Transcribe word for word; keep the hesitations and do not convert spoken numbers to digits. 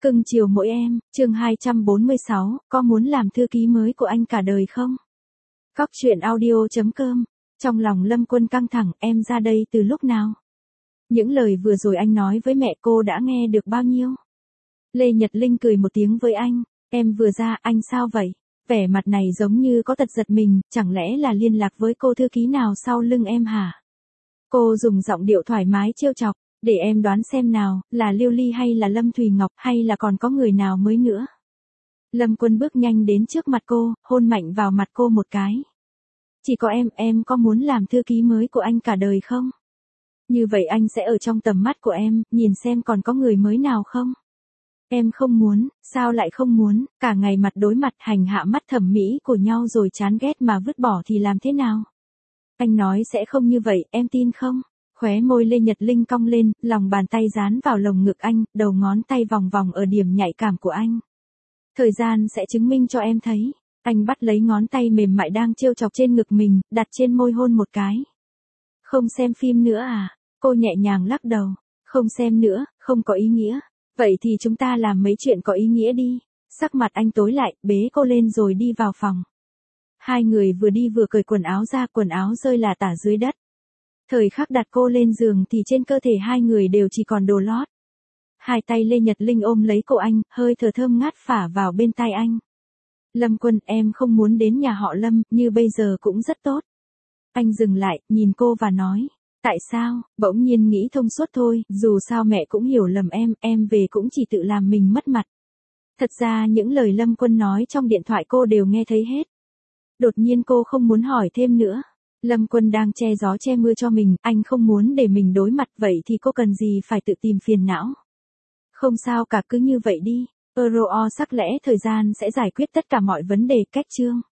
Cưng chiều mỗi em, chương hai trăm bốn mươi sáu, có muốn làm thư ký mới của anh cả đời không? Cóc truyện audio chấm com. Trong lòng Lâm Quân căng thẳng, em ra đây từ lúc nào? Những lời vừa rồi anh nói với mẹ cô đã nghe được bao nhiêu? Lê Nhật Linh cười một tiếng với anh, em vừa ra, anh sao vậy? Vẻ mặt này giống như có tật giật mình, chẳng lẽ là liên lạc với cô thư ký nào sau lưng em hả? Cô dùng giọng điệu thoải mái trêu chọc, để em đoán xem nào, là Liêu Ly hay là Lâm Thùy Ngọc hay là còn có người nào mới nữa? Lâm Quân bước nhanh đến trước mặt cô, hôn mạnh vào mặt cô một cái. Chỉ có em, em có muốn làm thư ký mới của anh cả đời không? Như vậy anh sẽ ở trong tầm mắt của em, nhìn xem còn có người mới nào không? Em không muốn, sao lại không muốn, cả ngày mặt đối mặt hành hạ mắt thẩm mỹ của nhau rồi chán ghét mà vứt bỏ thì làm thế nào? Anh nói sẽ không như vậy, em tin không? Khóe môi Lê Nhật Linh cong lên, lòng bàn tay dán vào lồng ngực anh, đầu ngón tay vòng vòng ở điểm nhạy cảm của anh. Thời gian sẽ chứng minh cho em thấy. Anh bắt lấy ngón tay mềm mại đang trêu chọc trên ngực mình, đặt trên môi hôn một cái. Không xem phim nữa à? Cô nhẹ nhàng lắc đầu. Không xem nữa, không có ý nghĩa. Vậy thì chúng ta làm mấy chuyện có ý nghĩa đi. Sắc mặt anh tối lại, bế cô lên rồi đi vào phòng. Hai người vừa đi vừa cởi quần áo ra, quần áo rơi là tả dưới đất. Thời khắc đặt cô lên giường thì trên cơ thể hai người đều chỉ còn đồ lót. Hai tay Lê Nhật Linh ôm lấy cổ anh, hơi thở thơm ngát phả vào bên tai anh. Lâm Quân, em không muốn đến nhà họ Lâm, như bây giờ cũng rất tốt. Anh dừng lại, nhìn cô và nói. Tại sao? Bỗng nhiên nghĩ thông suốt thôi, dù sao mẹ cũng hiểu lầm em, em về cũng chỉ tự làm mình mất mặt. Thật ra những lời Lâm Quân nói trong điện thoại cô đều nghe thấy hết. Đột nhiên cô không muốn hỏi thêm nữa. Lâm Quân đang che gió che mưa cho mình, anh không muốn để mình đối mặt, vậy thì cô cần gì phải tự tìm phiền não. Không sao cả, cứ như vậy đi. Euro sắc lẽ thời gian sẽ giải quyết tất cả mọi vấn đề, cách chương.